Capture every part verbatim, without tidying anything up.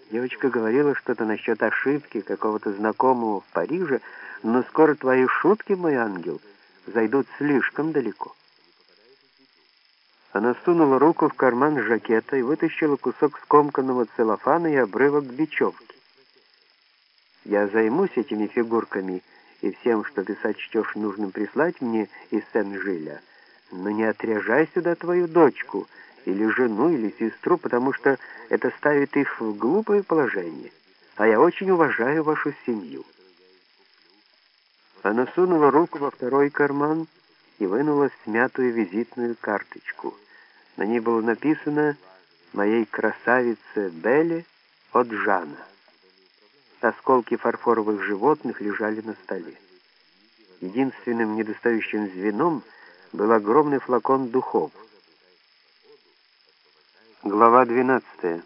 Девочка говорила что-то насчет ошибки какого-то знакомого в Париже, но скоро твои шутки, мой ангел, зайдут слишком далеко. Она сунула руку в карман жакета и вытащила кусок скомканного целлофана и обрывок бечевки. Я займусь этими фигурками и всем, что ты сочтешь нужным прислать мне из Сен-Жиля, но не отряжай сюда твою дочку, или жену, или сестру, потому что это ставит их в глупое положение, а я очень уважаю вашу семью». Она сунула руку во второй карман и вынула смятую визитную карточку. На ней было написано «Моей красавице Белле от Жана». Осколки фарфоровых животных лежали на столе. Единственным недостающим звеном был огромный флакон духов. Глава двенадцатая.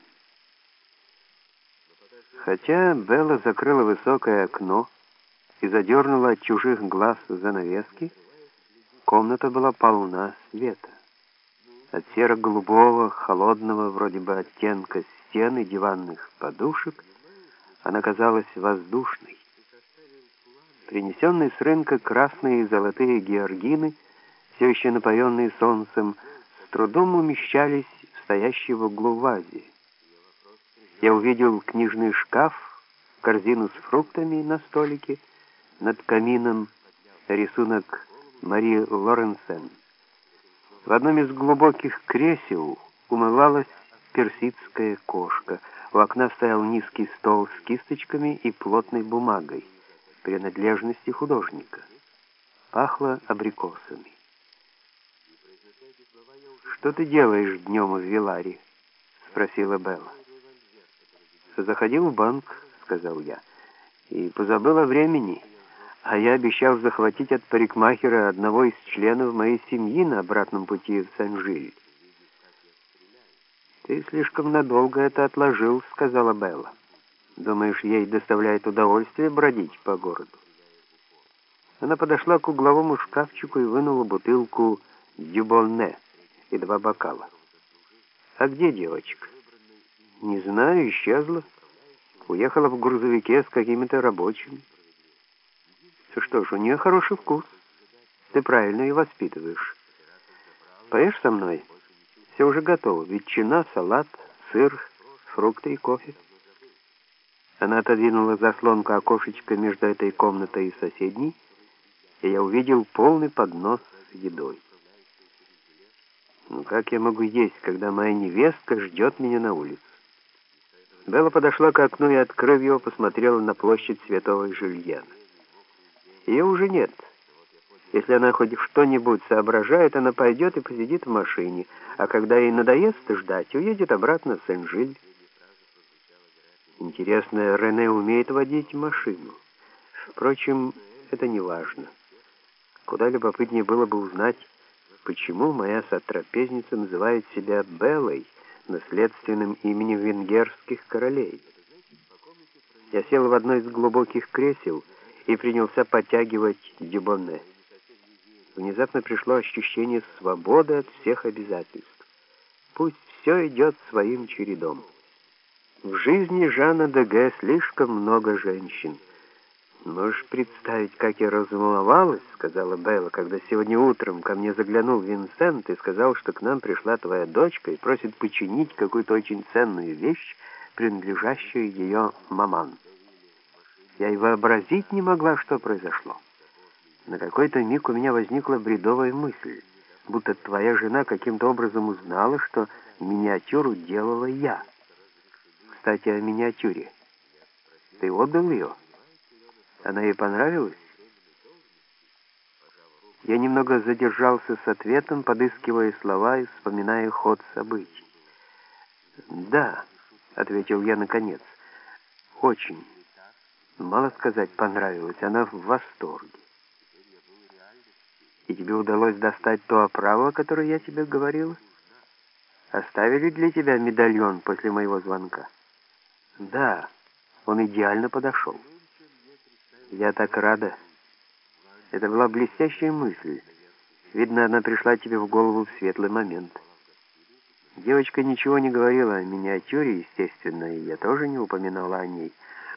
Хотя Белла закрыла высокое окно и задернула от чужих глаз занавески, комната была полна света. От серо-голубого, холодного вроде бы оттенка стен и диванных подушек она казалась воздушной. Принесенные с рынка красные и золотые георгины, все еще напоенные солнцем, с трудом умещались в стоящей в углу вазе. Я увидел книжный шкаф, корзину с фруктами на столике, над камином рисунок Мари Лоренсен. В одном из глубоких кресел умывалась персидская кошка. У окна стоял низкий стол с кисточками и плотной бумагой, принадлежности художника. Пахло абрикосами. «Что ты делаешь днем в Виларе?» — спросила Белла. «Заходил в банк», — сказал я, — «и позабыл о времени, а я обещал захватить от парикмахера одного из членов моей семьи на обратном пути в Сен-Жиль». «Ты слишком надолго это отложил», — сказала Белла. «Думаешь, ей доставляет удовольствие бродить по городу?» Она подошла к угловому шкафчику и вынула бутылку «Дюбонне» и два бокала. «А где девочка?» «Не знаю, исчезла. Уехала в грузовике с какими-то рабочими». «Что ж, у нее хороший вкус. Ты правильно ее воспитываешь. Поешь со мной? Все уже готово. Ветчина, салат, сыр, фрукты и кофе». Она отодвинула заслонку окошечка между этой комнатой и соседней, и я увидел полный поднос с едой. Ну как я могу есть, когда моя невестка ждет меня на улице? Белла подошла к окну и, открыв его, посмотрела на площадь Святого Жюльена. Ее уже нет. Если она хоть что-нибудь соображает, она пойдет и посидит в машине, а когда ей надоест ждать, уедет обратно в Сен-Жиль. Интересно, Рене умеет водить машину? Впрочем, это не важно. Куда любопытнее было бы узнать, почему моя сотрапезница называет себя Беллой, наследственным именем венгерских королей. Я сел в одно из глубоких кресел и принялся подтягивать дюбонне. Внезапно пришло ощущение свободы от всех обязательств. Пусть все идет своим чередом. В жизни Жана де Г слишком много женщин. «Можешь представить, как я разволновалась, — сказала Белла, — когда сегодня утром ко мне заглянул Винсент и сказал, что к нам пришла твоя дочка и просит починить какую-то очень ценную вещь, принадлежащую ее маман. Я и вообразить не могла, что произошло. На какой-то миг у меня возникла бредовая мысль, будто твоя жена каким-то образом узнала, что миниатюру делала я. Кстати, о миниатюре. Ты отдал ее? Она ей понравилась?» Я немного задержался с ответом, подыскивая слова и вспоминая ход событий. «Да», — ответил я наконец, — «очень. Мало сказать, понравилось. Она в восторге». «И тебе удалось достать то оправу, о которой я тебе говорила? Оставили для тебя медальон после моего звонка?» «Да, он идеально подошел». «Я так рада. Это была блестящая мысль. Видно, она пришла тебе в голову в светлый момент». Девочка ничего не говорила о миниатюре, естественно, и я тоже не упоминала о ней.